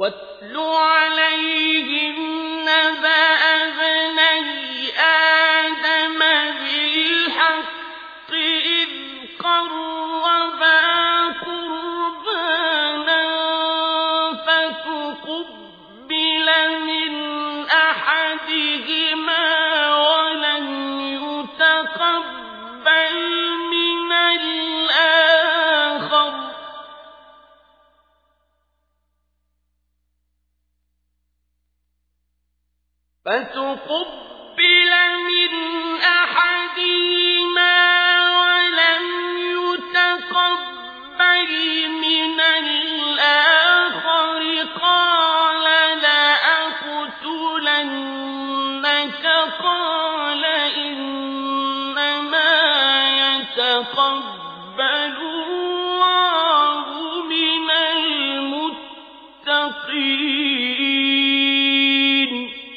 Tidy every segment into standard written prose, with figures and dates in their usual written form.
واتل عليهم نبأ ابني آدم بالحق إذ قربا قربانا فتقبل من أحدهما ولم يتقبل من الآخر قال لأقتلنك قال إنما يتقبل الله من المتقين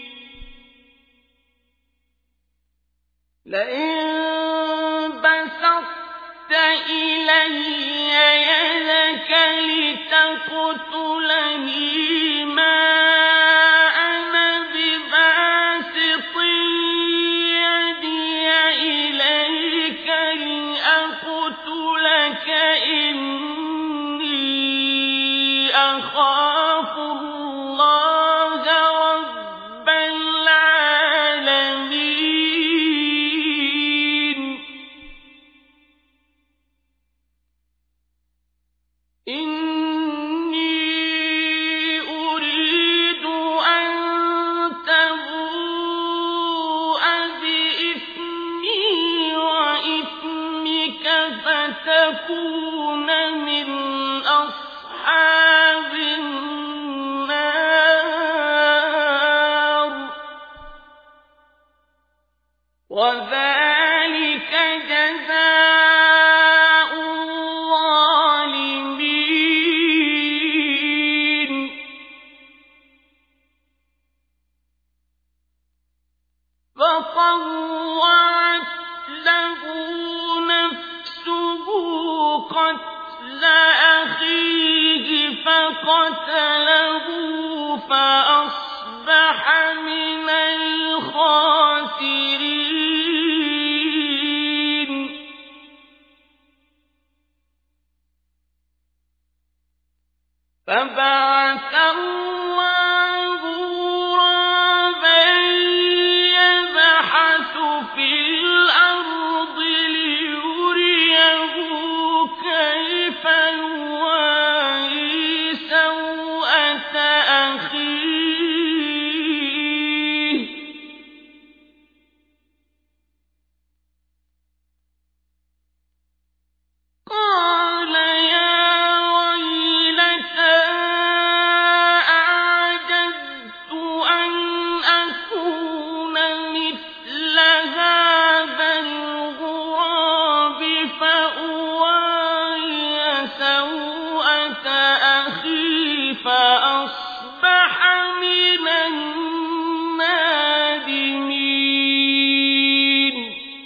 لئن بسطت إلي يدك لتقتلني ما أنا بباسط يدي إليك لأقتلك إني أخاف الله رب العالمين إني أريد أن تبوء بإثمي وإثمك فتكون من أصحاب النار وذلك جزاء الظالمين فطوعت له نفسه قتل أخيه فقتله فأصبح من الخاسرين فبعث الله غرابا يبحث في الأرض ليريه كيف يواري سوءة أخيه قال يا ويلتى أعجزت أن أكون مثل هذا الغراب فأواري سوءة أخي فأصبح من النادمين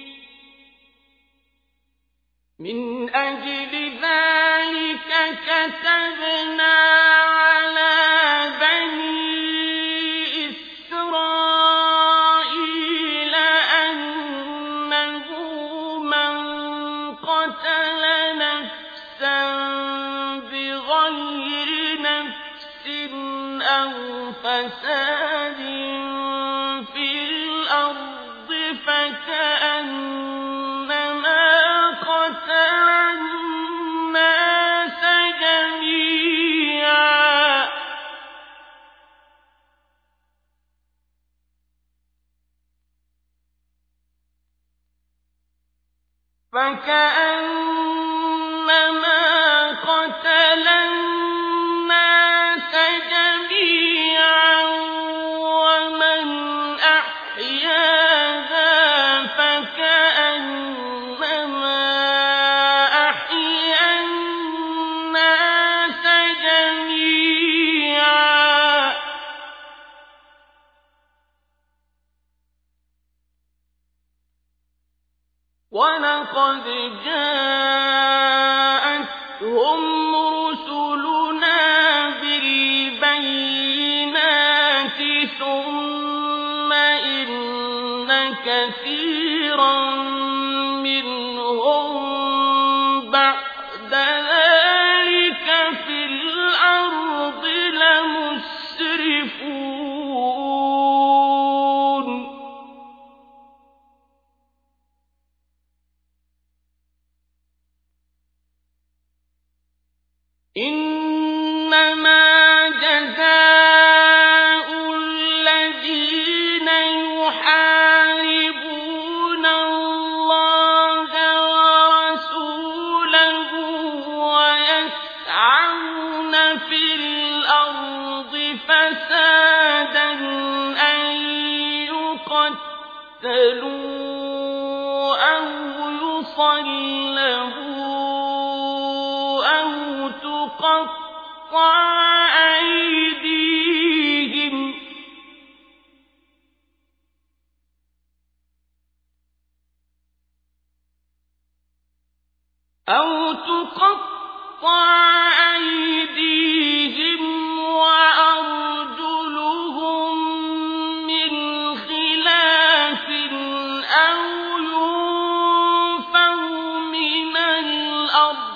من أجل ذلك كتبنا على بني إسرائيل أنه من قتل نفسا بغير نفس أو فساد في الأرض فكأنما قتل الناس جميعا ومن أحياها فكأنما أحيا الناس جميعا ولقد جاءتهم رسلنا بالبينات كثيرا منهم بعد ذلك في الأرض لمسرفون إنما جزاء الذين يحاربون الله ورسوله ويسعون في الأرض فسادا أن يقتلوا أو يصلبوا أو تقطع أيديهم وأرجلهم من خلاف أو ينفوا من الأرض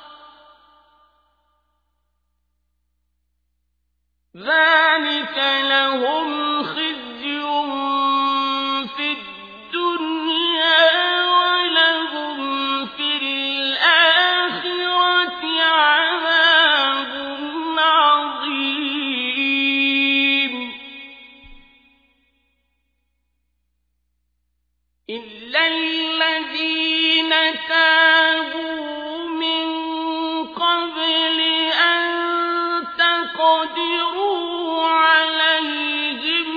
ذلك لهم خزي في الدنيا ولهم في الآخرة عذاب عظيم إلا الذين تابوا من قبل أن تقدروا عليهم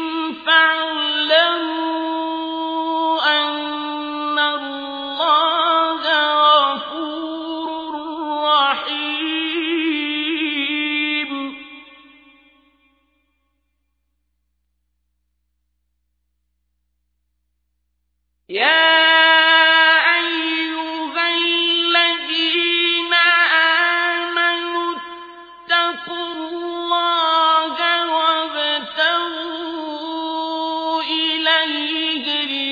فاعلموا أن الله غفور رحيم يا أيها الذين آمنوا اتقوا الله وابتغوا إليه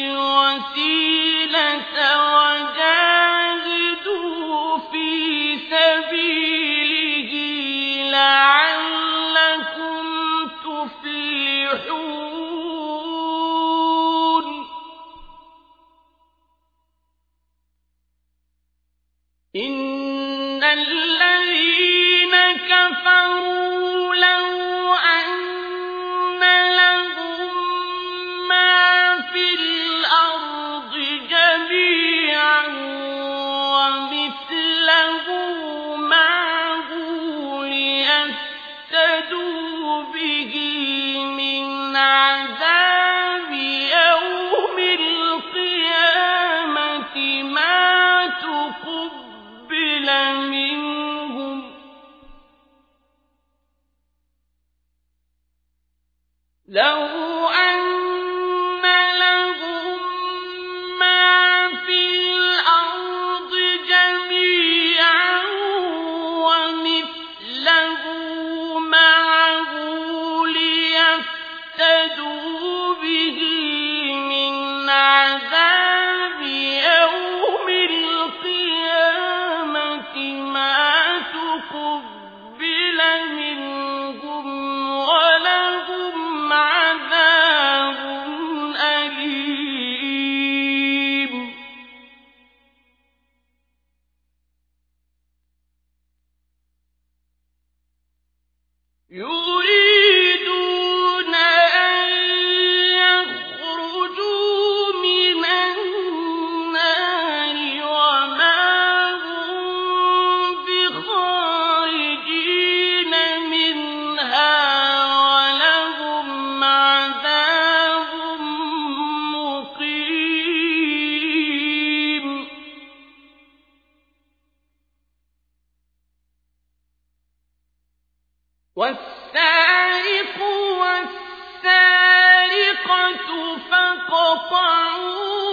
الوسيلة وجاهدوا في سبيله لعلكم تفلحون إن الذين كفروا لو أن لهم ما في الأرض جميعا ومثله معه ليفتدوا به من عذاب يوم القيامة ما تقبل منهم لو أن لهم ما في الأرض جميعا ومثله معه ليفتدوا به من عذاب يوم القيامة ما تقبل منهم ولهم عذاب أليم يريدون أن يخرجوا من النار وما هم بخارجين منها ولهم عذاب مقيم والسارق والسارقة فاقطعوا